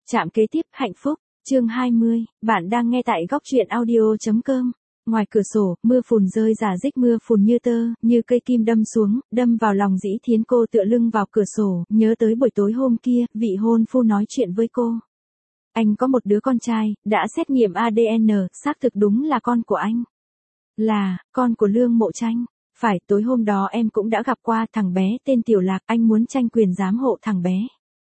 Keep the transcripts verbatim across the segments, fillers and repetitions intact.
Trạm kế tiếp hạnh phúc, chương hai mươi, bạn đang nghe tại góc truyện audio.com. Ngoài cửa sổ, mưa phùn rơi rả rích, mưa phùn như tơ, như cây kim đâm xuống, đâm vào lòng Dĩ Thiến. Cô tựa lưng vào cửa sổ, nhớ tới buổi tối hôm kia, vị hôn phu nói chuyện với cô. Anh có một đứa con trai, đã xét nghiệm a đê en, xác thực đúng là con của anh. Là, con của Lương Mộ Tranh. Phải, tối hôm đó em cũng đã gặp qua thằng bé tên Tiểu Lạc, anh muốn tranh quyền giám hộ thằng bé.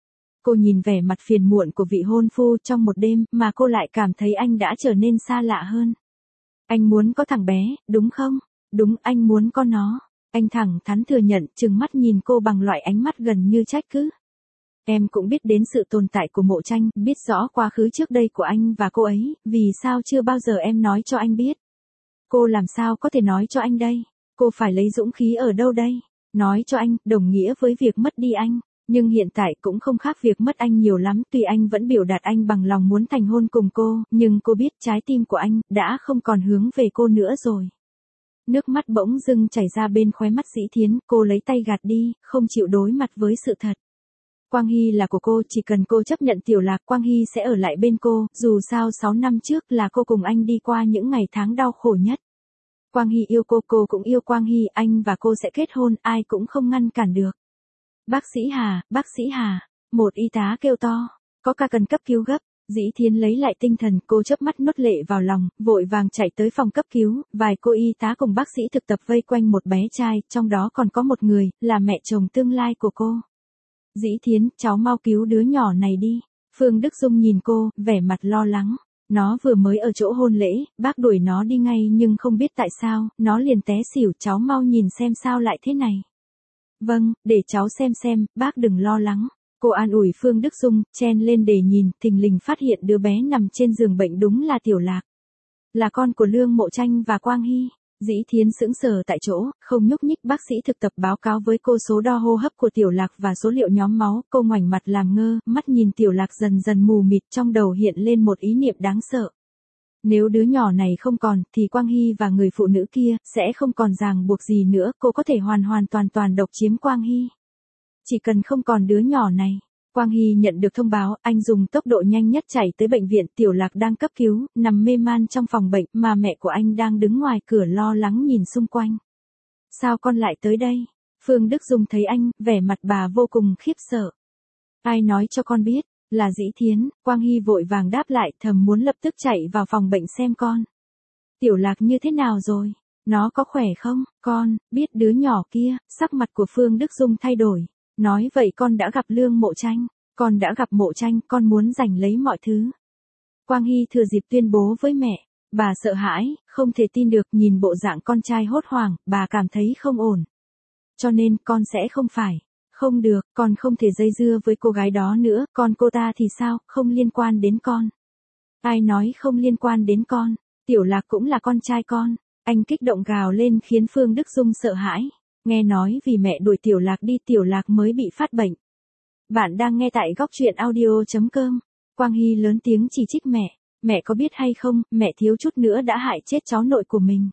Cô nhìn vẻ mặt phiền muộn của vị hôn phu trong một đêm mà cô lại cảm thấy anh đã trở nên xa lạ hơn. Anh muốn có thằng bé, đúng không? Đúng, anh muốn có nó. Anh thẳng thắn thừa nhận, trừng mắt nhìn cô bằng loại ánh mắt gần như trách cứ. Em cũng biết đến sự tồn tại của Mộ Tranh, biết rõ quá khứ trước đây của anh và cô ấy, vì sao chưa bao giờ em nói cho anh biết? Cô làm sao có thể nói cho anh đây? Cô phải lấy dũng khí ở đâu đây? Nói cho anh, đồng nghĩa với việc mất đi anh. Nhưng hiện tại cũng không khác việc mất anh nhiều lắm, tuy anh vẫn biểu đạt anh bằng lòng muốn thành hôn cùng cô, nhưng cô biết trái tim của anh đã không còn hướng về cô nữa rồi. Nước mắt bỗng dưng chảy ra bên khóe mắt Dĩ Thiến, cô lấy tay gạt đi, không chịu đối mặt với sự thật. Quang Hy là của cô, chỉ cần cô chấp nhận Tiểu Lạc, Quang Hy sẽ ở lại bên cô, dù sao sáu năm trước là cô cùng anh đi qua những ngày tháng đau khổ nhất. Quang Hy yêu cô, cô cũng yêu Quang Hy, anh và cô sẽ kết hôn, ai cũng không ngăn cản được. Bác sĩ Hà, bác sĩ Hà, một y tá kêu to, có ca cần cấp cứu gấp. Dĩ Thiến lấy lại tinh thần, cô chớp mắt nuốt lệ vào lòng, vội vàng chạy tới phòng cấp cứu, vài cô y tá cùng bác sĩ thực tập vây quanh một bé trai, trong đó còn có một người, là mẹ chồng tương lai của cô. Dĩ Thiến, cháu mau cứu đứa nhỏ này đi. Phương Đức Dung nhìn cô, vẻ mặt lo lắng. Nó vừa mới ở chỗ hôn lễ, bác đuổi nó đi ngay nhưng không biết tại sao, nó liền té xỉu, cháu mau nhìn xem sao lại thế này. Vâng, để cháu xem xem, bác đừng lo lắng. Cô an ủi Phương Đức Dung, chen lên để nhìn, thình lình phát hiện đứa bé nằm trên giường bệnh đúng là Tiểu Lạc. Là con của Lương Mộ Tranh và Quang Hy. Dĩ Thiến sững sờ tại chỗ, không nhúc nhích. Bác sĩ thực tập báo cáo với cô số đo hô hấp của Tiểu Lạc và số liệu nhóm máu. Cô ngoảnh mặt làm ngơ, mắt nhìn Tiểu Lạc dần dần mù mịt, trong đầu hiện lên một ý niệm đáng sợ. Nếu đứa nhỏ này không còn, thì Quang Hy và người phụ nữ kia sẽ không còn ràng buộc gì nữa, cô có thể hoàn hoàn toàn toàn độc chiếm Quang Hy. Chỉ cần không còn đứa nhỏ này. Quang Hy nhận được thông báo, anh dùng tốc độ nhanh nhất chạy tới bệnh viện. Tiểu Lạc đang cấp cứu, nằm mê man trong phòng bệnh, mà mẹ của anh đang đứng ngoài cửa lo lắng nhìn xung quanh. Sao con lại tới đây? Phương Đức Dung thấy anh, vẻ mặt bà vô cùng khiếp sợ. Ai nói cho con biết? Là Dĩ Thiến. Quang Hy vội vàng đáp lại, thầm muốn lập tức chạy vào phòng bệnh xem con. Tiểu Lạc như thế nào rồi? Nó có khỏe không? Con, biết đứa nhỏ kia. Sắc mặt của Phương Đức Dung thay đổi. Nói vậy con đã gặp Lương Mộ Tranh. Con đã gặp Mộ Tranh, con muốn giành lấy mọi thứ. Quang Hy thừa dịp tuyên bố với mẹ. Bà sợ hãi, không thể tin được, nhìn bộ dạng con trai hốt hoảng, bà cảm thấy không ổn. Cho nên, con sẽ không phải. Không được, con không thể dây dưa với cô gái đó nữa, còn cô ta thì sao, không liên quan đến con. Ai nói không liên quan đến con, Tiểu Lạc cũng là con trai con. Anh kích động gào lên khiến Phương Đức Dung sợ hãi. Nghe nói vì mẹ đuổi Tiểu Lạc đi, Tiểu Lạc mới bị phát bệnh. Bạn đang nghe tại góc truyện audio.com. Quang Hy lớn tiếng chỉ trích mẹ. Mẹ có biết hay không, mẹ thiếu chút nữa đã hại chết cháu nội của mình.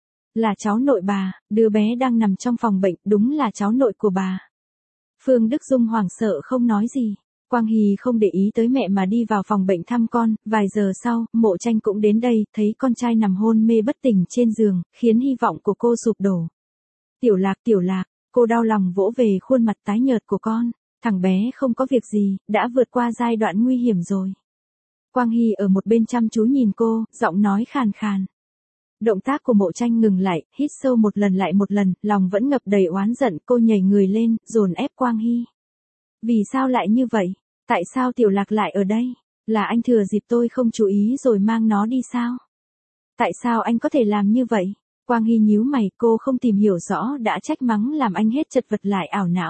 Là cháu nội bà, đứa bé đang nằm trong phòng bệnh, đúng là cháu nội của bà. Phương Đức Dung hoảng sợ không nói gì. Quang Hy không để ý tới mẹ mà đi vào phòng bệnh thăm con. Vài giờ sau, Mộ Tranh cũng đến đây, thấy con trai nằm hôn mê bất tỉnh trên giường, khiến hy vọng của cô sụp đổ. Tiểu Lạc, Tiểu Lạc, cô đau lòng vỗ về khuôn mặt tái nhợt của con. Thằng bé không có việc gì, đã vượt qua giai đoạn nguy hiểm rồi. Quang Hy ở một bên chăm chú nhìn cô, giọng nói khàn khàn. Động tác của Mộ Tranh ngừng lại, hít sâu một lần lại một lần, lòng vẫn ngập đầy oán giận, cô nhảy người lên, dồn ép Quang Hy. Vì sao lại như vậy? Tại sao Tiểu Lạc lại ở đây? Là anh thừa dịp tôi không chú ý rồi mang nó đi sao? Tại sao anh có thể làm như vậy? Quang Hy nhíu mày, cô không tìm hiểu rõ đã trách mắng làm anh hết chật vật lại ảo não.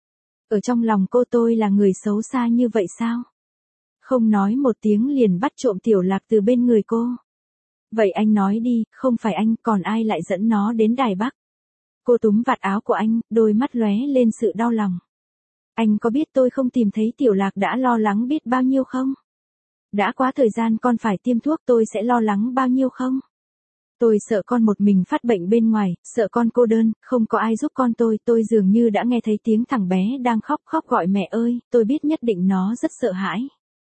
Ở trong lòng cô tôi là người xấu xa như vậy sao? Không nói một tiếng liền bắt trộm Tiểu Lạc từ bên người cô. Vậy anh nói đi, không phải anh, còn ai lại dẫn nó đến Đài Bắc? Cô túm vạt áo của anh, đôi mắt lóe lên sự đau lòng. Anh có biết tôi không tìm thấy Tiểu Lạc đã lo lắng biết bao nhiêu không? Đã quá thời gian con phải tiêm thuốc, tôi sẽ lo lắng bao nhiêu không? Tôi sợ con một mình phát bệnh bên ngoài, sợ con cô đơn, không có ai giúp con tôi, tôi dường như đã nghe thấy tiếng thằng bé đang khóc khóc gọi mẹ ơi, tôi biết nhất định nó rất sợ hãi.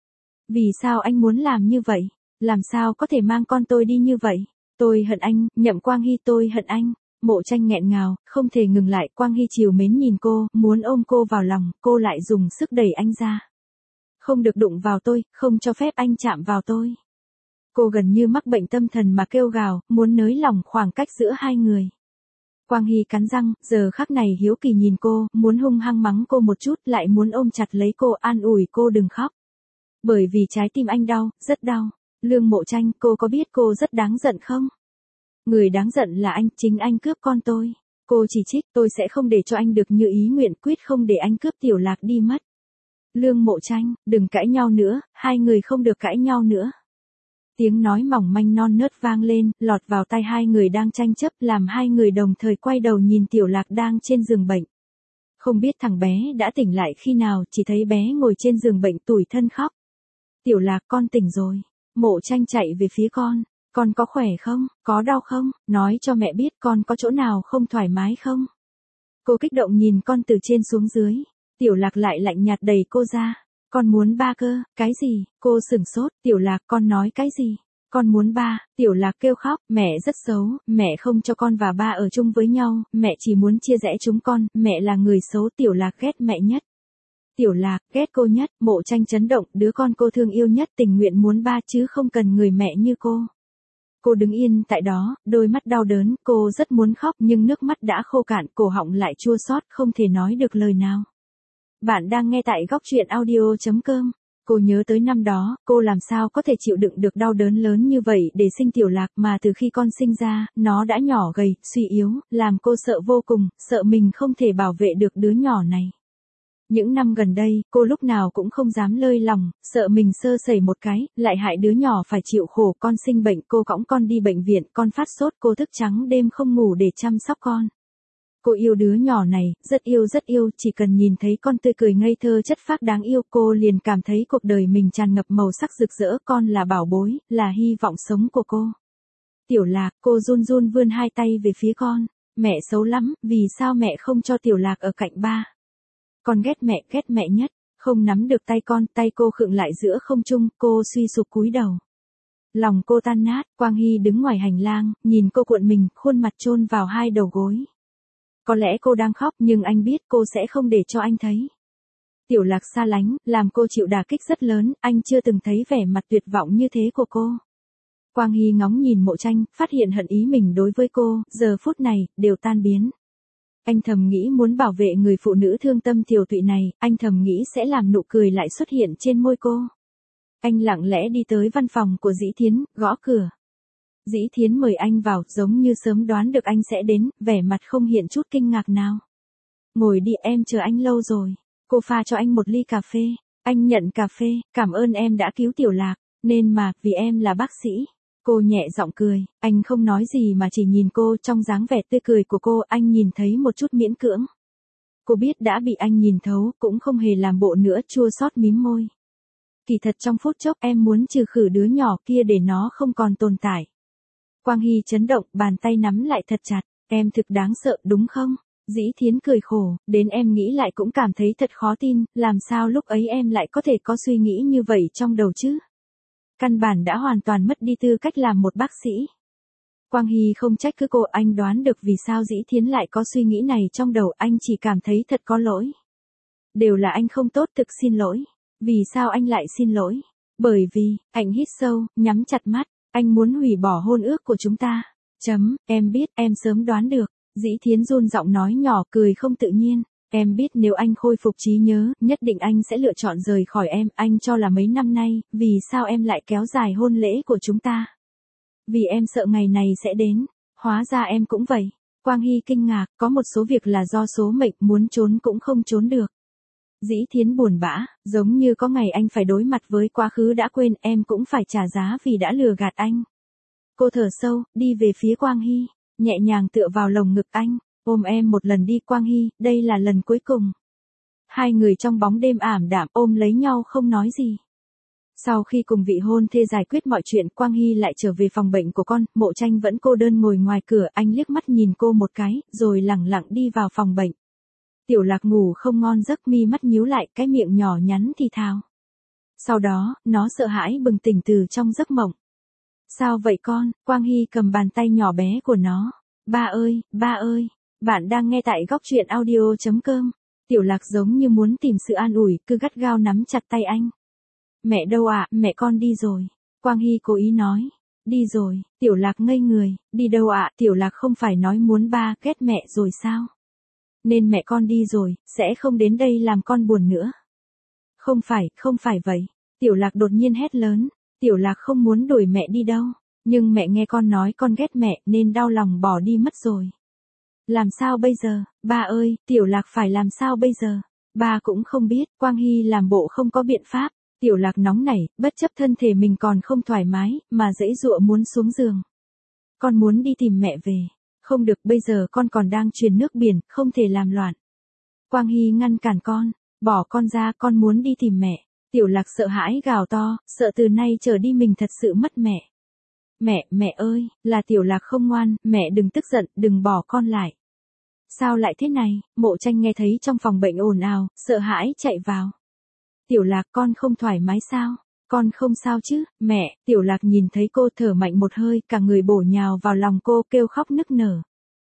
Vì sao anh muốn làm như vậy? Làm sao có thể mang con tôi đi như vậy? Tôi hận anh, Nhậm Quang Hy, tôi hận anh. Mộ Tranh nghẹn ngào, không thể ngừng lại. Quang Hy trìu mến nhìn cô, muốn ôm cô vào lòng, cô lại dùng sức đẩy anh ra. Không được đụng vào tôi, không cho phép anh chạm vào tôi. Cô gần như mắc bệnh tâm thần mà kêu gào, muốn nới lỏng khoảng cách giữa hai người. Quang Hy cắn răng, giờ khắc này hiếu kỳ nhìn cô, muốn hung hăng mắng cô một chút, lại muốn ôm chặt lấy cô, an ủi cô đừng khóc. Bởi vì trái tim anh đau, rất đau. Lương Mộ Tranh, cô có biết cô rất đáng giận không? Người đáng giận là anh, chính anh cướp con tôi. Cô chỉ trích, tôi sẽ không để cho anh được như ý nguyện, quyết không để anh cướp Tiểu Lạc đi mất. Lương Mộ Tranh, đừng cãi nhau nữa, hai người không được cãi nhau nữa. Tiếng nói mỏng manh non nớt vang lên, lọt vào tai hai người đang tranh chấp, làm hai người đồng thời quay đầu nhìn Tiểu Lạc đang trên giường bệnh. Không biết thằng bé đã tỉnh lại khi nào, chỉ thấy bé ngồi trên giường bệnh tủi thân khóc. Tiểu Lạc, con tỉnh rồi. Mộ Tranh chạy về phía con. Con có khỏe không? Có đau không? Nói cho mẹ biết con có chỗ nào không thoải mái không? Cô kích động nhìn con từ trên xuống dưới. Tiểu Lạc lại lạnh nhạt đẩy cô ra. Con muốn ba cơ, cái gì? Cô sửng sốt, Tiểu Lạc, con nói cái gì? Con muốn ba. Tiểu Lạc kêu khóc, mẹ rất xấu, mẹ không cho con và ba ở chung với nhau, mẹ chỉ muốn chia rẽ chúng con, mẹ là người xấu. Tiểu Lạc ghét mẹ nhất. Tiểu Lạc, ghét cô nhất. Mộ Tranh chấn động, đứa con cô thương yêu nhất tình nguyện muốn ba chứ không cần người mẹ như cô. Cô đứng yên tại đó, đôi mắt đau đớn, cô rất muốn khóc nhưng nước mắt đã khô cạn, cổ họng lại chua xót, không thể nói được lời nào. Bạn đang nghe tại góc truyện audio chấm com. Cô nhớ tới năm đó, cô làm sao có thể chịu đựng được đau đớn lớn như vậy để sinh Tiểu Lạc, mà từ khi con sinh ra, nó đã nhỏ gầy, suy yếu, làm cô sợ vô cùng, sợ mình không thể bảo vệ được đứa nhỏ này. Những năm gần đây, cô lúc nào cũng không dám lơi lòng, sợ mình sơ sẩy một cái, lại hại đứa nhỏ phải chịu khổ. Con sinh bệnh, cô cõng con đi bệnh viện, con phát sốt, cô thức trắng đêm không ngủ để chăm sóc con. Cô yêu đứa nhỏ này, rất yêu rất yêu, chỉ cần nhìn thấy con tươi cười ngây thơ chất phác đáng yêu, cô liền cảm thấy cuộc đời mình tràn ngập màu sắc rực rỡ, con là bảo bối, là hy vọng sống của cô. Tiểu Lạc, cô run run vươn hai tay về phía con. Mẹ xấu lắm, vì sao mẹ không cho Tiểu Lạc ở cạnh ba? Con ghét mẹ, ghét mẹ nhất. Không nắm được tay con, tay cô khựng lại giữa không trung, cô suy sụp cúi đầu. Lòng cô tan nát. Quang Hy đứng ngoài hành lang, nhìn cô cuộn mình, khuôn mặt chôn vào hai đầu gối. Có lẽ cô đang khóc nhưng anh biết cô sẽ không để cho anh thấy. Tiểu Lạc xa lánh, làm cô chịu đả kích rất lớn, anh chưa từng thấy vẻ mặt tuyệt vọng như thế của cô. Quang Hy ngóng nhìn Mộ Tranh, phát hiện hận ý mình đối với cô, giờ phút này, đều tan biến. Anh thầm nghĩ muốn bảo vệ người phụ nữ thương tâm tiều tụy này, anh thầm nghĩ sẽ làm nụ cười lại xuất hiện trên môi cô. Anh lặng lẽ đi tới văn phòng của Dĩ Thiến, gõ cửa. Dĩ Thiến mời anh vào, giống như sớm đoán được anh sẽ đến, vẻ mặt không hiện chút kinh ngạc nào. Ngồi đi, em chờ anh lâu rồi. Cô pha cho anh một ly cà phê. Anh nhận cà phê, cảm ơn em đã cứu Tiểu Lạc, nên mà, vì em là bác sĩ. Cô nhẹ giọng cười, anh không nói gì mà chỉ nhìn cô, trong dáng vẻ tươi cười của cô, anh nhìn thấy một chút miễn cưỡng. Cô biết đã bị anh nhìn thấu, cũng không hề làm bộ nữa, chua xót mím môi. Kỳ thật trong phút chốc em muốn trừ khử đứa nhỏ kia để nó không còn tồn tại. Quang Hy chấn động, bàn tay nắm lại thật chặt, em thực đáng sợ đúng không? Dĩ Thiến cười khổ, đến em nghĩ lại cũng cảm thấy thật khó tin, làm sao lúc ấy em lại có thể có suy nghĩ như vậy trong đầu chứ? Căn bản đã hoàn toàn mất đi tư cách làm một bác sĩ. Quang Hy không trách cứ cô, anh đoán được vì sao Dĩ Thiến lại có suy nghĩ này trong đầu, anh chỉ cảm thấy thật có lỗi. Đều là anh không tốt, thực xin lỗi. Vì sao anh lại xin lỗi? Bởi vì, anh hít sâu, nhắm chặt mắt, anh muốn hủy bỏ hôn ước của chúng ta. Chấm, em biết, em sớm đoán được. Dĩ Thiến run giọng nói nhỏ, cười không tự nhiên. Em biết nếu anh khôi phục trí nhớ, nhất định anh sẽ lựa chọn rời khỏi em, anh cho là mấy năm nay, vì sao em lại kéo dài hôn lễ của chúng ta? Vì em sợ ngày này sẽ đến, hóa ra em cũng vậy. Quang Hy kinh ngạc, có một số việc là do số mệnh, muốn trốn cũng không trốn được. Dĩ Thiến buồn bã, giống như có ngày anh phải đối mặt với quá khứ đã quên, em cũng phải trả giá vì đã lừa gạt anh. Cô thở sâu, đi về phía Quang Hy, nhẹ nhàng tựa vào lồng ngực anh. Ôm em một lần đi Quang Hy, đây là lần cuối cùng. Hai người trong bóng đêm ảm đạm ôm lấy nhau không nói gì. Sau khi cùng vị hôn thê giải quyết mọi chuyện, Quang Hy lại trở về phòng bệnh của con, Mộ Tranh vẫn cô đơn ngồi ngoài cửa, anh liếc mắt nhìn cô một cái, rồi lẳng lặng đi vào phòng bệnh. Tiểu Lạc ngủ không ngon giấc, mi mắt nhíu lại, cái miệng nhỏ nhắn thì thào. Sau đó, nó sợ hãi bừng tỉnh từ trong giấc mộng. Sao vậy con? Quang Hy cầm bàn tay nhỏ bé của nó. Ba ơi, ba ơi, bạn đang nghe tại góc truyện audio.com. Tiểu Lạc giống như muốn tìm sự an ủi, cứ gắt gao nắm chặt tay anh. Mẹ đâu ạ, à? Mẹ con đi rồi. Quang Hy cố ý nói. Đi rồi, Tiểu Lạc ngây người, đi đâu ạ, à? Tiểu Lạc không phải nói muốn ba, ghét mẹ rồi sao? Nên mẹ con đi rồi, sẽ không đến đây làm con buồn nữa. Không phải, không phải vậy. Tiểu Lạc đột nhiên hét lớn. Tiểu Lạc không muốn đuổi mẹ đi đâu. Nhưng mẹ nghe con nói con ghét mẹ nên đau lòng bỏ đi mất rồi. Làm sao bây giờ, ba ơi, Tiểu Lạc phải làm sao bây giờ? Ba cũng không biết, Quang Hy làm bộ không có biện pháp. Tiểu Lạc nóng nảy, bất chấp thân thể mình còn không thoải mái, mà giãy giụa muốn xuống giường. Con muốn đi tìm mẹ về. Không được, bây giờ con còn đang truyền nước biển, không thể làm loạn. Quang Hy ngăn cản con. Bỏ con ra, con muốn đi tìm mẹ. Tiểu Lạc sợ hãi gào to, sợ từ nay trở đi mình thật sự mất mẹ. Mẹ, mẹ ơi, là Tiểu Lạc không ngoan, mẹ đừng tức giận, đừng bỏ con lại. Sao lại thế này? Mộ Tranh nghe thấy trong phòng bệnh ồn ào, sợ hãi chạy vào. Tiểu Lạc, con không thoải mái sao? Con không sao chứ, mẹ. Tiểu Lạc nhìn thấy cô thở mạnh một hơi, cả người bổ nhào vào lòng cô kêu khóc nức nở.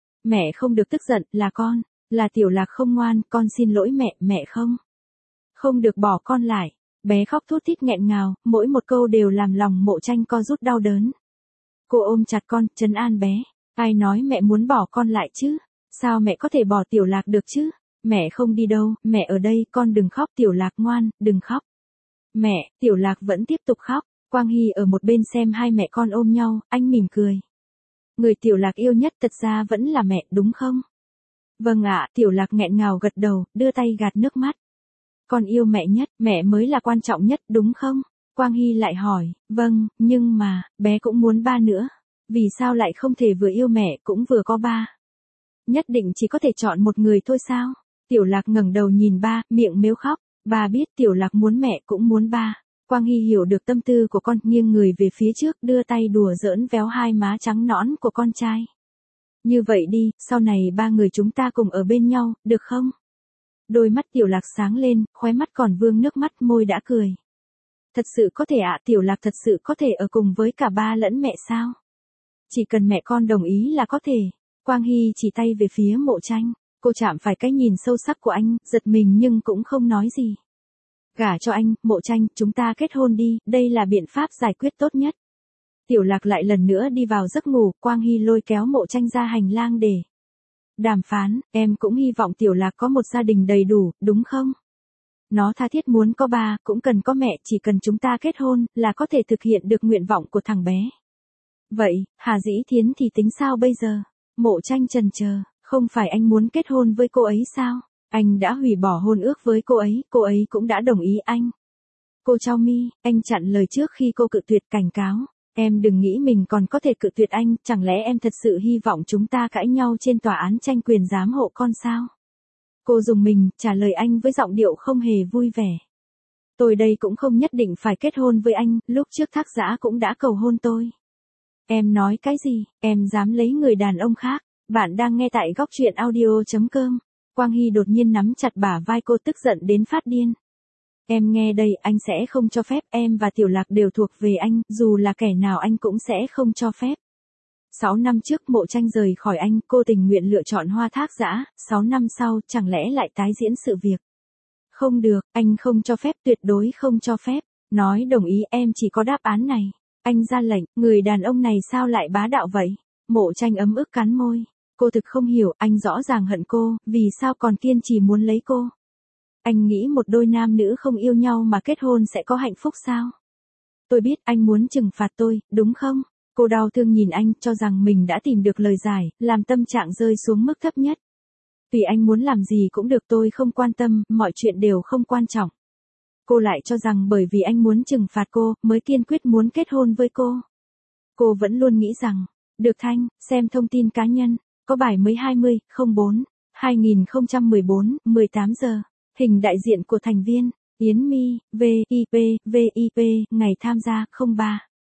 Mẹ không được tức giận, là con, là Tiểu Lạc không ngoan, con xin lỗi mẹ, mẹ không. Không được bỏ con lại. Bé khóc thút thít nghẹn ngào, mỗi một câu đều làm lòng Mộ Tranh co rút đau đớn. Cô ôm chặt con, trấn an bé. Ai nói mẹ muốn bỏ con lại chứ? Sao mẹ có thể bỏ Tiểu Lạc được chứ? Mẹ không đi đâu, mẹ ở đây, con đừng khóc. Tiểu Lạc ngoan, đừng khóc. Mẹ, Tiểu Lạc vẫn tiếp tục khóc. Quang Hy ở một bên xem hai mẹ con ôm nhau, anh mỉm cười. Người Tiểu Lạc yêu nhất thật ra vẫn là mẹ, đúng không? Vâng ạ, Tiểu Lạc nghẹn ngào gật đầu, đưa tay gạt nước mắt. Con yêu mẹ nhất, mẹ mới là quan trọng nhất, đúng không? Quang Hy lại hỏi, vâng, nhưng mà, bé cũng muốn ba nữa. Vì sao lại không thể vừa yêu mẹ cũng vừa có ba? Nhất định chỉ có thể chọn một người thôi sao? Tiểu Lạc ngẩng đầu nhìn ba, miệng mếu khóc. Ba biết Tiểu Lạc muốn mẹ cũng muốn ba. Quang Hy hiểu được tâm tư của con, nghiêng người về phía trước, đưa tay đùa giỡn véo hai má trắng nõn của con trai. Như vậy đi, sau này ba người chúng ta cùng ở bên nhau, được không? Đôi mắt Tiểu Lạc sáng lên, khóe mắt còn vương nước mắt, môi đã cười. Thật sự có thể ạ, à, Tiểu Lạc thật sự có thể ở cùng với cả ba lẫn mẹ sao? Chỉ cần mẹ con đồng ý là có thể. Quang Hy chỉ tay về phía Mộ Tranh. Cô chạm phải cái nhìn sâu sắc của anh, giật mình nhưng cũng không nói gì. Gả cho anh, Mộ Tranh, chúng ta kết hôn đi, đây là biện pháp giải quyết tốt nhất. Tiểu Lạc lại lần nữa đi vào giấc ngủ, Quang Hy lôi kéo Mộ Tranh ra hành lang để đàm phán. Em cũng hy vọng Tiểu Lạc có một gia đình đầy đủ, đúng không? Nó tha thiết muốn có ba, cũng cần có mẹ, chỉ cần chúng ta kết hôn, là có thể thực hiện được nguyện vọng của thằng bé. Vậy, Hà Dĩ Thiến thì tính sao bây giờ? Mộ Tranh chần chờ, không phải anh muốn kết hôn với cô ấy sao? Anh đã hủy bỏ hôn ước với cô ấy, cô ấy cũng đã đồng ý anh. Cô Trao Mi, anh chặn lời trước khi cô cự tuyệt, cảnh cáo. Em đừng nghĩ mình còn có thể cự tuyệt anh, chẳng lẽ em thật sự hy vọng chúng ta cãi nhau trên tòa án tranh quyền giám hộ con sao? Cô dùng mình, trả lời anh với giọng điệu không hề vui vẻ. Tôi đây cũng không nhất định phải kết hôn với anh, lúc trước Thác Giã cũng đã cầu hôn tôi. Em nói cái gì, em dám lấy người đàn ông khác? Bạn đang nghe tại góc truyện audio.com. Quang Hy đột nhiên nắm chặt bả vai cô, tức giận đến phát điên. Em nghe đây, anh sẽ không cho phép, em và Tiểu Lạc đều thuộc về anh, dù là kẻ nào anh cũng sẽ không cho phép. Sáu năm trước Mộ Tranh rời khỏi anh, cô tình nguyện lựa chọn Hoa Thác Giã, sáu năm sau, chẳng lẽ lại tái diễn sự việc? Không được, anh không cho phép, tuyệt đối không cho phép. Nói đồng ý, em chỉ có đáp án này. Anh ra lệnh, người đàn ông này sao lại bá đạo vậy? Mộ Tranh ấm ức cắn môi. Cô thực không hiểu, anh rõ ràng hận cô, vì sao còn kiên trì muốn lấy cô? Anh nghĩ một đôi nam nữ không yêu nhau mà kết hôn sẽ có hạnh phúc sao? Tôi biết anh muốn trừng phạt tôi, đúng không? Cô đau thương nhìn anh, cho rằng mình đã tìm được lời giải, làm tâm trạng rơi xuống mức thấp nhất. Tùy anh muốn làm gì cũng được, tôi không quan tâm, mọi chuyện đều không quan trọng. Cô lại cho rằng bởi vì anh muốn trừng phạt cô, mới kiên quyết muốn kết hôn với cô. Cô vẫn luôn nghĩ rằng, được Thanh, xem thông tin cá nhân, có bài mới hai mươi không bốn hai nghìn không trăm mười bốn, mười tám giờ, hình đại diện của thành viên, Yến My, vê i pê, vê i pê, ngày tham gia, không ba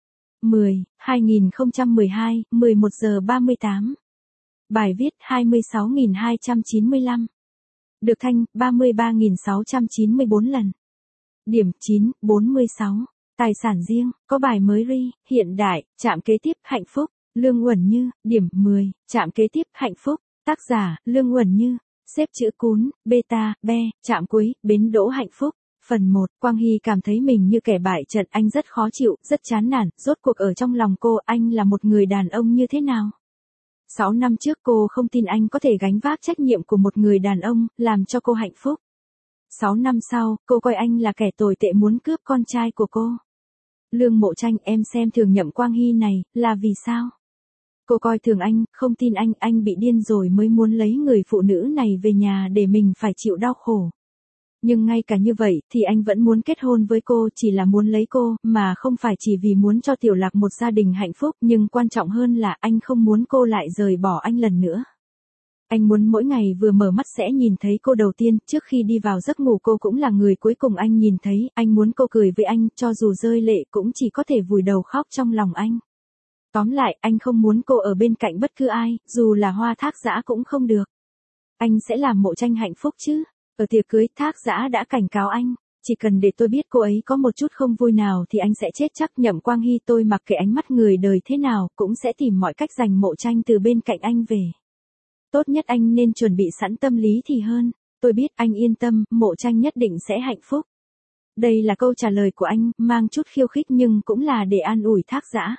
mười hai nghìn không trăm mười hai, mười một giờ ba mươi tám. Bài viết hai mươi sáu nghìn hai trăm chín mươi lăm. Được Thanh, ba mươi ba nghìn sáu trăm chín mươi bốn lần. Điểm chín, bốn mươi sáu. Tài sản riêng, có bài mới ri, hiện đại, trạm kế tiếp, hạnh phúc. Lương Uẩn Như. Điểm mười. Trạm kế tiếp, hạnh phúc. Tác giả, Lương Uẩn Như. Xếp chữ cún, beta, be, trạm cuối, bến đỗ hạnh phúc. Phần một. Quang Hy cảm thấy mình như kẻ bại trận, anh rất khó chịu, rất chán nản, rốt cuộc ở trong lòng cô anh là một người đàn ông như thế nào? Sáu năm trước cô không tin anh có thể gánh vác trách nhiệm của một người đàn ông, làm cho cô hạnh phúc. Sáu năm sau, cô coi anh là kẻ tồi tệ muốn cướp con trai của cô. Lương Mộ Tranh, em xem thường Nhậm Quang Hy này, là vì sao? Cô coi thường anh, không tin anh, anh bị điên rồi mới muốn lấy người phụ nữ này về nhà để mình phải chịu đau khổ. Nhưng ngay cả như vậy thì anh vẫn muốn kết hôn với cô, chỉ là muốn lấy cô, mà không phải chỉ vì muốn cho Tiểu Lạc một gia đình hạnh phúc, nhưng quan trọng hơn là anh không muốn cô lại rời bỏ anh lần nữa. Anh muốn mỗi ngày vừa mở mắt sẽ nhìn thấy cô đầu tiên, trước khi đi vào giấc ngủ cô cũng là người cuối cùng anh nhìn thấy, anh muốn cô cười với anh, cho dù rơi lệ cũng chỉ có thể vùi đầu khóc trong lòng anh. Tóm lại, anh không muốn cô ở bên cạnh bất cứ ai, dù là Hoa Thác Dã cũng không được. Anh sẽ làm Mộ Tranh hạnh phúc chứ. Ở tiệc cưới, Thác Dã đã cảnh cáo anh, chỉ cần để tôi biết cô ấy có một chút không vui nào thì anh sẽ chết chắc. Nhậm Quang Hy, tôi mặc kệ ánh mắt người đời thế nào, cũng sẽ tìm mọi cách giành Mộ Tranh từ bên cạnh anh về. Tốt nhất anh nên chuẩn bị sẵn tâm lý thì hơn. Tôi biết, anh yên tâm, Mộ Tranh nhất định sẽ hạnh phúc. Đây là câu trả lời của anh, mang chút khiêu khích nhưng cũng là để an ủi Thác Dã.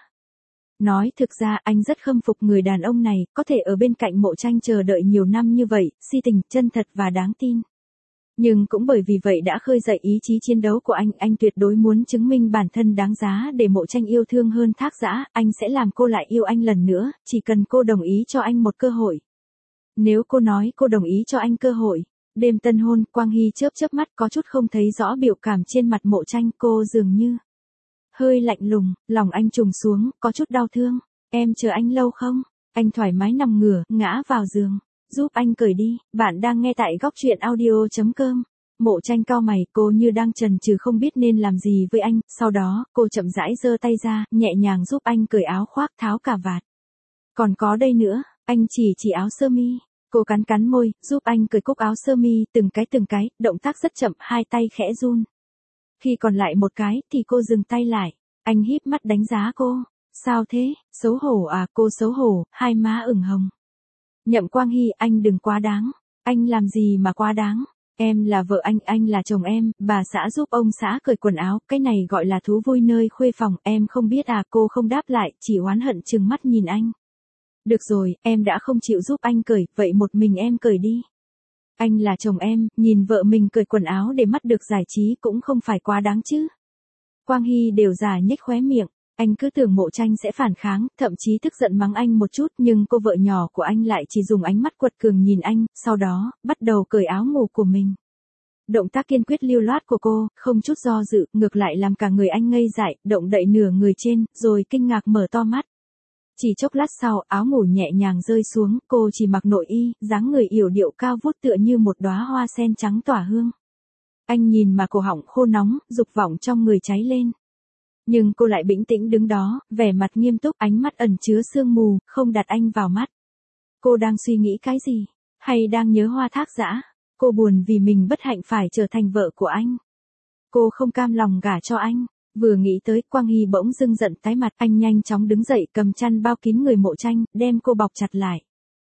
Nói thực ra anh rất khâm phục người đàn ông này, có thể ở bên cạnh Mộ Tranh chờ đợi nhiều năm như vậy, si tình, chân thật và đáng tin. Nhưng cũng bởi vì vậy đã khơi dậy ý chí chiến đấu của anh, anh tuyệt đối muốn chứng minh bản thân đáng giá để Mộ Tranh yêu thương hơn Thác Dã, anh sẽ làm cô lại yêu anh lần nữa, chỉ cần cô đồng ý cho anh một cơ hội. Nếu cô nói cô đồng ý cho anh cơ hội. Đêm tân hôn, Quang Hy chớp chớp mắt, có chút không thấy rõ biểu cảm trên mặt Mộ Tranh, cô dường như hơi lạnh lùng, lòng anh trùng xuống, có chút đau thương. Em chờ anh lâu không? Anh thoải mái nằm ngửa, ngã vào giường. Giúp anh cởi đi. Bạn đang nghe tại góc truyện audio chấm com. Mộ Tranh cau mày, cô như đang chần chừ không biết nên làm gì với anh, sau đó, cô chậm rãi giơ tay ra, nhẹ nhàng giúp anh cởi áo khoác, tháo cà vạt. Còn có đây nữa, anh chỉ chỉ áo sơ mi. Cô cắn cắn môi, giúp anh cởi cúc áo sơ mi, từng cái từng cái, động tác rất chậm, hai tay khẽ run. Khi còn lại một cái, thì cô dừng tay lại. Anh híp mắt đánh giá cô. Sao thế, xấu hổ à? Cô xấu hổ, hai má ửng hồng. Nhậm Quang Hy, anh đừng quá đáng. Anh làm gì mà quá đáng? Em là vợ anh, anh là chồng em, bà xã giúp ông xã cởi quần áo, cái này gọi là thú vui nơi khuê phòng, em không biết à? Cô không đáp lại, chỉ oán hận trừng mắt nhìn anh. Được rồi, em đã không chịu giúp anh cởi, vậy một mình em cởi đi. Anh là chồng em, nhìn vợ mình cởi quần áo để mắt được giải trí cũng không phải quá đáng chứ. Quang Hy đều già nhếch khóe miệng, anh cứ tưởng Mộ Tranh sẽ phản kháng, thậm chí tức giận mắng anh một chút, nhưng cô vợ nhỏ của anh lại chỉ dùng ánh mắt quật cường nhìn anh, sau đó, bắt đầu cởi áo ngủ của mình. Động tác kiên quyết lưu loát của cô, không chút do dự, ngược lại làm cả người anh ngây dại, động đậy nửa người trên, rồi kinh ngạc mở to mắt. Chỉ chốc lát sau, áo ngủ nhẹ nhàng rơi xuống, cô chỉ mặc nội y, dáng người yểu điệu cao vút tựa như một đóa hoa sen trắng tỏa hương. Anh nhìn mà cổ họng khô nóng, dục vọng trong người cháy lên. Nhưng cô lại bình tĩnh đứng đó, vẻ mặt nghiêm túc, ánh mắt ẩn chứa sương mù, không đặt anh vào mắt. Cô đang suy nghĩ cái gì? Hay đang nhớ Hoa Thác Dã? Cô buồn vì mình bất hạnh phải trở thành vợ của anh. Cô không cam lòng gả cho anh. Vừa nghĩ tới, Quang Hy bỗng dưng giận tái mặt, anh nhanh chóng đứng dậy, cầm chăn bao kín người Mộ Tranh, đem cô bọc chặt lại.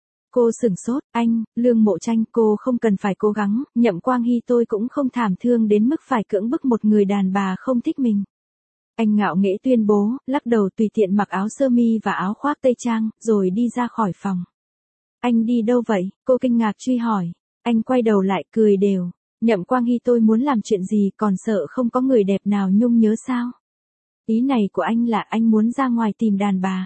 Cô sửng sốt, anh, Lương Mộ Tranh, cô không cần phải cố gắng, Nhậm Quang Hy tôi cũng không thảm thương đến mức phải cưỡng bức một người đàn bà không thích mình. Anh ngạo nghễ tuyên bố, lắc đầu tùy tiện mặc áo sơ mi và áo khoác tây trang, rồi đi ra khỏi phòng. Anh đi đâu vậy? Cô kinh ngạc truy hỏi. Anh quay đầu lại, cười đều. Nhậm Quang Hy, tôi muốn làm chuyện gì, còn sợ không có người đẹp nào nhung nhớ sao? Ý này của anh là anh muốn ra ngoài tìm đàn bà.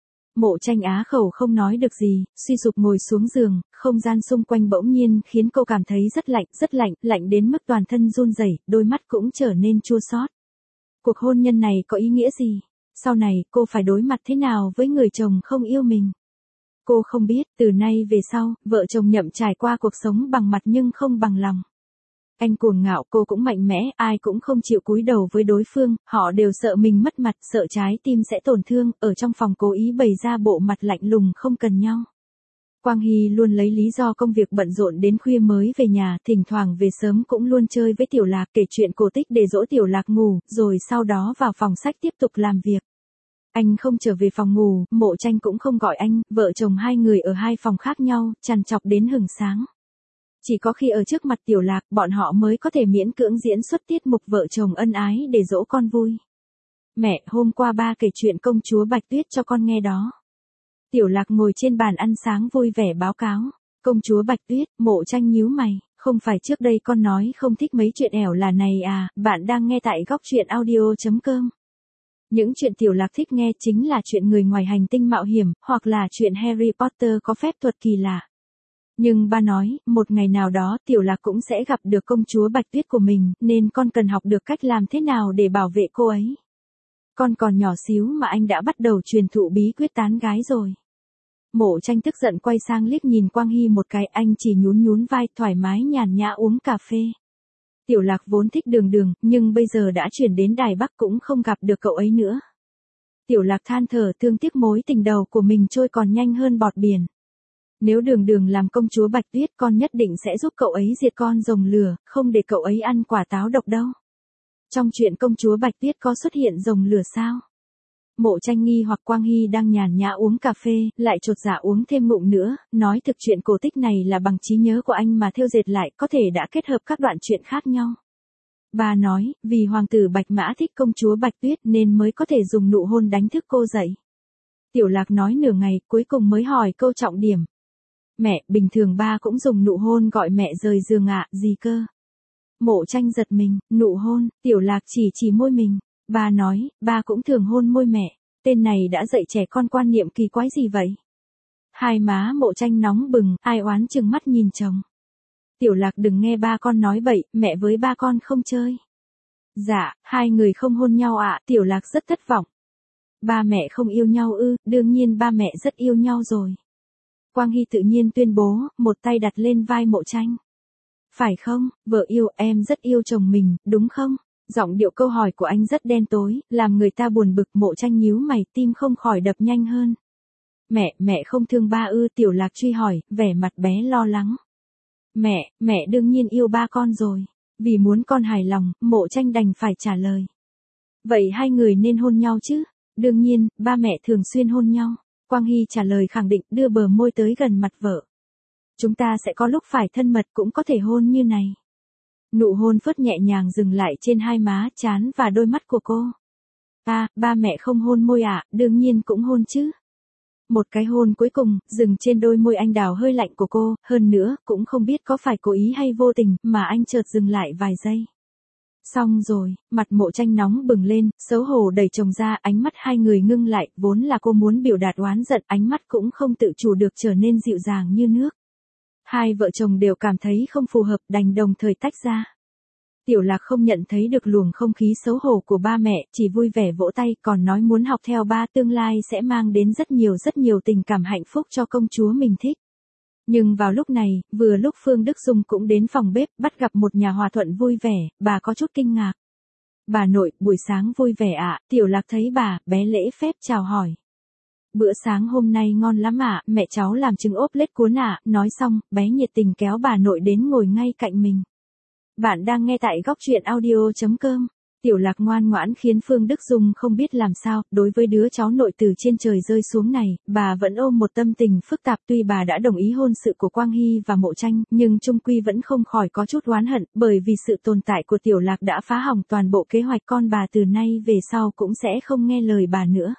Mộ Tranh á khẩu không nói được gì, suy sụp ngồi xuống giường, không gian xung quanh bỗng nhiên khiến cô cảm thấy rất lạnh, rất lạnh, lạnh đến mức toàn thân run rẩy, đôi mắt cũng trở nên chua xót. Cuộc hôn nhân này có ý nghĩa gì? Sau này, cô phải đối mặt thế nào với người chồng không yêu mình? Cô không biết, từ nay về sau, vợ chồng Nhậm trải qua cuộc sống bằng mặt nhưng không bằng lòng. Anh cuồng ngạo, cô cũng mạnh mẽ, ai cũng không chịu cúi đầu với đối phương, họ đều sợ mình mất mặt, sợ trái tim sẽ tổn thương, ở trong phòng cố ý bày ra bộ mặt lạnh lùng không cần nhau. Quang Hy luôn lấy lý do công việc bận rộn đến khuya mới về nhà, thỉnh thoảng về sớm cũng luôn chơi với Tiểu Lạc, kể chuyện cổ tích để dỗ Tiểu Lạc ngủ, rồi sau đó vào phòng sách tiếp tục làm việc. Anh không trở về phòng ngủ, Mộ Tranh cũng không gọi anh, vợ chồng hai người ở hai phòng khác nhau, trằn trọc đến hửng sáng. Chỉ có khi ở trước mặt Tiểu Lạc, bọn họ mới có thể miễn cưỡng diễn xuất tiết mục vợ chồng ân ái để dỗ con vui. Mẹ, hôm qua ba kể chuyện công chúa Bạch Tuyết cho con nghe đó. Tiểu Lạc ngồi trên bàn ăn sáng vui vẻ báo cáo. Công chúa Bạch Tuyết, Mộ Tranh nhíu mày, không phải trước đây con nói không thích mấy chuyện ẻo là này à, bạn đang nghe tại góc truyện audio chấm com. Những chuyện Tiểu Lạc thích nghe chính là chuyện người ngoài hành tinh mạo hiểm, hoặc là chuyện Harry Potter có phép thuật kỳ lạ. Nhưng ba nói, một ngày nào đó Tiểu Lạc cũng sẽ gặp được công chúa Bạch Tuyết của mình, nên con cần học được cách làm thế nào để bảo vệ cô ấy. Con còn nhỏ xíu mà anh đã bắt đầu truyền thụ bí quyết tán gái rồi. Mộ Tranh tức giận quay sang liếc nhìn Quang Hy một cái, anh chỉ nhún nhún vai thoải mái nhàn nhã uống cà phê. Tiểu Lạc vốn thích Đường Đường, nhưng bây giờ đã chuyển đến Đài Bắc cũng không gặp được cậu ấy nữa. Tiểu Lạc than thở thương tiếc mối tình đầu của mình trôi còn nhanh hơn bọt biển. Nếu Đường Đường làm công chúa Bạch Tuyết, con nhất định sẽ giúp cậu ấy diệt con rồng lửa, không để cậu ấy ăn quả táo độc đâu. Trong chuyện công chúa Bạch Tuyết có xuất hiện rồng lửa sao? Mộ Tranh nghi hoặc Quang Hy đang nhàn nhã uống cà phê, lại chột dạ uống thêm ngụm nữa, nói thực chuyện cổ tích này là bằng trí nhớ của anh mà thêu dệt lại, có thể đã kết hợp các đoạn chuyện khác nhau. Bà nói, vì hoàng tử Bạch Mã thích công chúa Bạch Tuyết nên mới có thể dùng nụ hôn đánh thức cô dậy. Tiểu Lạc nói nửa ngày, cuối cùng mới hỏi câu trọng điểm. Mẹ, bình thường ba cũng dùng nụ hôn gọi mẹ rời giường ạ, à, gì cơ? Mộ Tranh giật mình, nụ hôn, Tiểu Lạc chỉ chỉ môi mình. Ba nói, ba cũng thường hôn môi mẹ, tên này đã dạy trẻ con quan niệm kỳ quái gì vậy? Hai má Mộ Tranh nóng bừng, ai oán chừng mắt nhìn chồng. Tiểu Lạc đừng nghe ba con nói bậy, mẹ với ba con không chơi. Dạ, hai người không hôn nhau ạ, à, Tiểu Lạc rất thất vọng. Ba mẹ không yêu nhau ư, đương nhiên ba mẹ rất yêu nhau rồi. Quang Hy tự nhiên tuyên bố, một tay đặt lên vai Mộ Tranh. Phải không, vợ yêu, em rất yêu chồng mình, đúng không? Giọng điệu câu hỏi của anh rất đen tối, làm người ta buồn bực. Mộ Tranh nhíu mày, tim không khỏi đập nhanh hơn. Mẹ, mẹ không thương ba ư? Tiểu Lạc truy hỏi, vẻ mặt bé lo lắng. Mẹ, mẹ đương nhiên yêu ba con rồi. Vì muốn con hài lòng, Mộ Tranh đành phải trả lời. Vậy hai người nên hôn nhau chứ? Đương nhiên, ba mẹ thường xuyên hôn nhau. Quang Hy trả lời khẳng định, đưa bờ môi tới gần mặt vợ. Chúng ta sẽ có lúc phải thân mật, cũng có thể hôn như này. Nụ hôn phớt nhẹ nhàng dừng lại trên hai má, trán và đôi mắt của cô. À, ba mẹ không hôn môi ạ, à, đương nhiên cũng hôn chứ. Một cái hôn cuối cùng, dừng trên đôi môi anh đào hơi lạnh của cô, hơn nữa, cũng không biết có phải cố ý hay vô tình, mà anh chợt dừng lại vài giây. Xong rồi, mặt Mộ Tranh nóng bừng lên, xấu hổ đẩy chồng ra, ánh mắt hai người ngưng lại, vốn là cô muốn biểu đạt oán giận, ánh mắt cũng không tự chủ được trở nên dịu dàng như nước. Hai vợ chồng đều cảm thấy không phù hợp, đành đồng thời tách ra. Tiểu Lạc không nhận thấy được luồng không khí xấu hổ của ba mẹ, chỉ vui vẻ vỗ tay, còn nói muốn học theo ba, tương lai sẽ mang đến rất nhiều rất nhiều tình cảm hạnh phúc cho công chúa mình thích. Nhưng vào lúc này, vừa lúc Phương Đức Dung cũng đến phòng bếp, bắt gặp một nhà hòa thuận vui vẻ, bà có chút kinh ngạc. Bà nội, buổi sáng vui vẻ ạ, à? Tiểu Lạc thấy bà, bé lễ phép chào hỏi. Bữa sáng hôm nay ngon lắm ạ, à? Mẹ cháu làm trứng ốp lết cuốn ạ, à? Nói xong, bé nhiệt tình kéo bà nội đến ngồi ngay cạnh mình. Bạn đang nghe tại góc truyện audio chấm com. Tiểu Lạc ngoan ngoãn khiến Phương Đức Dung không biết làm sao, đối với đứa cháu nội từ trên trời rơi xuống này, bà vẫn ôm một tâm tình phức tạp. Tuy bà đã đồng ý hôn sự của Quang Hy và Mộ Tranh, nhưng chung quy vẫn không khỏi có chút oán hận, bởi vì sự tồn tại của Tiểu Lạc đã phá hỏng toàn bộ kế hoạch, con bà từ nay về sau cũng sẽ không nghe lời bà nữa.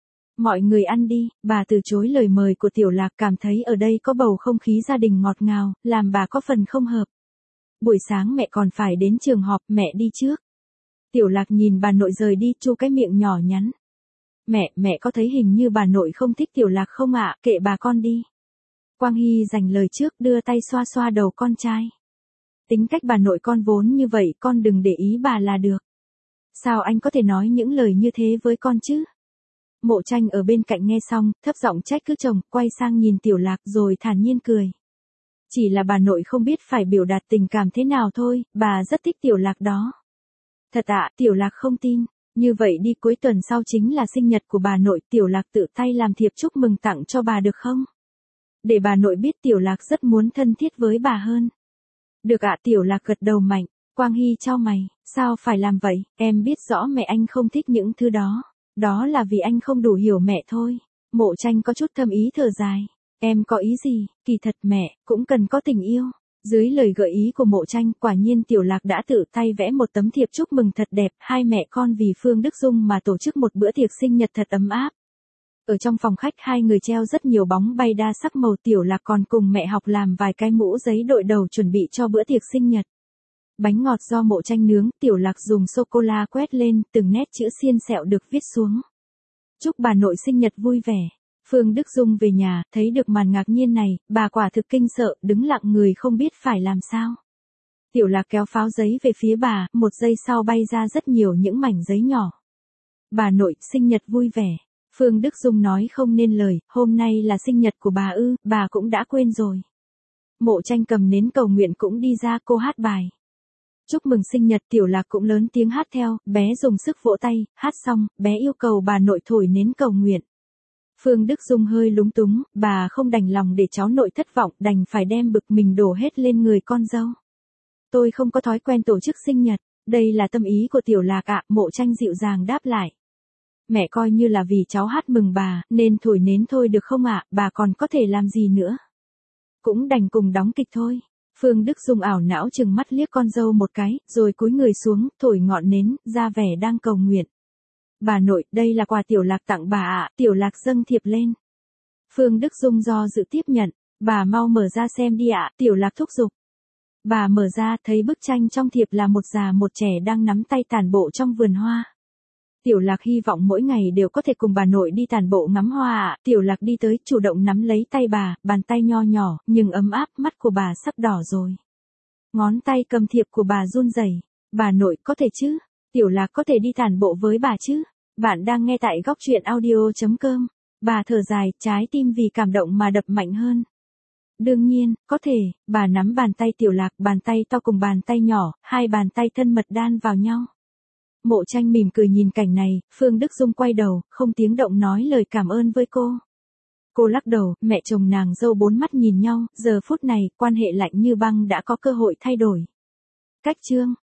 Mọi người ăn đi, bà từ chối lời mời của Tiểu Lạc, cảm thấy ở đây có bầu không khí gia đình ngọt ngào, làm bà có phần không hợp. Buổi sáng mẹ còn phải đến trường họp, mẹ đi trước. Tiểu Lạc nhìn bà nội rời đi, chu cái miệng nhỏ nhắn. Mẹ, mẹ có thấy hình như bà nội không thích Tiểu Lạc không ạ, kệ bà con đi. Quang Hy giành lời trước, đưa tay xoa xoa đầu con trai. Tính cách bà nội con vốn như vậy, con đừng để ý bà là được. Sao anh có thể nói những lời như thế với con chứ? Mộ Tranh ở bên cạnh nghe xong, thấp giọng trách cứ chồng, quay sang nhìn Tiểu Lạc rồi thản nhiên cười. Chỉ là bà nội không biết phải biểu đạt tình cảm thế nào thôi, bà rất thích Tiểu Lạc đó. Thật ạ, à, Tiểu Lạc không tin. Như vậy đi, cuối tuần sau chính là sinh nhật của bà nội, Tiểu Lạc tự tay làm thiệp chúc mừng tặng cho bà được không? Để bà nội biết Tiểu Lạc rất muốn thân thiết với bà hơn. Được ạ. Tiểu Lạc gật đầu mạnh. Quang Hy chau mày, sao phải làm vậy, em biết rõ mẹ anh không thích những thứ đó. Đó là vì anh không đủ hiểu mẹ thôi. Mộ Tranh có chút thâm ý thở dài. Em có ý gì, kỳ thật mẹ, cũng cần có tình yêu. Dưới lời gợi ý của Mộ Tranh, quả nhiên Tiểu Lạc đã tự tay vẽ một tấm thiệp chúc mừng thật đẹp, hai mẹ con vì Phương Đức Dung mà tổ chức một bữa tiệc sinh nhật thật ấm áp. Ở trong phòng khách hai người treo rất nhiều bóng bay đa sắc màu. Tiểu Lạc còn cùng mẹ học làm vài cái mũ giấy đội đầu chuẩn bị cho bữa tiệc sinh nhật. Bánh ngọt do Mộ Tranh nướng, Tiểu Lạc dùng sô-cô-la quét lên, từng nét chữ xiên xẹo được viết xuống. Chúc bà nội sinh nhật vui vẻ. Phương Đức Dung về nhà, thấy được màn ngạc nhiên này, bà quả thực kinh sợ, đứng lặng người không biết phải làm sao. Tiểu Lạc kéo pháo giấy về phía bà, một giây sau bay ra rất nhiều những mảnh giấy nhỏ. Bà nội, sinh nhật vui vẻ. Phương Đức Dung nói không nên lời, hôm nay là sinh nhật của bà ư, bà cũng đã quên rồi. Mộ Tranh cầm nến cầu nguyện cũng đi ra, cô hát bài. Chúc mừng sinh nhật. Tiểu Lạc cũng lớn tiếng hát theo, bé dùng sức vỗ tay, hát xong, bé yêu cầu bà nội thổi nến cầu nguyện. Phương Đức Dung hơi lúng túng, bà không đành lòng để cháu nội thất vọng, đành phải đem bực mình đổ hết lên người con dâu. Tôi không có thói quen tổ chức sinh nhật, đây là tâm ý của Tiểu Lạc ạ. Mộ Tranh dịu dàng đáp lại. Mẹ coi như là vì cháu hát mừng bà, nên thổi nến thôi được không ạ, bà còn có thể làm gì nữa. Cũng đành cùng đóng kịch thôi. Phương Đức Dung ảo não chừng mắt liếc con dâu một cái, rồi cúi người xuống, thổi ngọn nến, ra vẻ đang cầu nguyện. Bà nội, đây là quà Tiểu Lạc tặng bà ạ. Tiểu Lạc dâng thiệp lên. Phương Đức Dung do dự tiếp nhận. Bà mau mở ra xem đi ạ. Tiểu Lạc thúc giục. Bà mở ra, thấy bức tranh trong thiệp là một già một trẻ đang nắm tay tản bộ trong vườn hoa. Tiểu Lạc hy vọng mỗi ngày đều có thể cùng bà nội đi tản bộ ngắm hoa ạ. Tiểu Lạc đi tới, chủ động nắm lấy tay bà, bàn tay nho nhỏ, nhưng ấm áp, mắt của bà sắp đỏ rồi. Ngón tay cầm thiệp của bà run rẩy. Bà nội, có thể chứ? Tiểu Lạc có thể đi tản bộ với bà chứ? Bạn đang nghe tại góc truyện audio chấm com. Bà thở dài, trái tim vì cảm động mà đập mạnh hơn. Đương nhiên, có thể. Bà nắm bàn tay Tiểu Lạc, bàn tay to cùng bàn tay nhỏ, hai bàn tay thân mật đan vào nhau. Mộ Tranh mỉm cười nhìn cảnh này, Phương Đức Dung quay đầu, không tiếng động nói lời cảm ơn với cô. Cô lắc đầu, mẹ chồng nàng dâu bốn mắt nhìn nhau, giờ phút này, quan hệ lạnh như băng đã có cơ hội thay đổi. Cách chương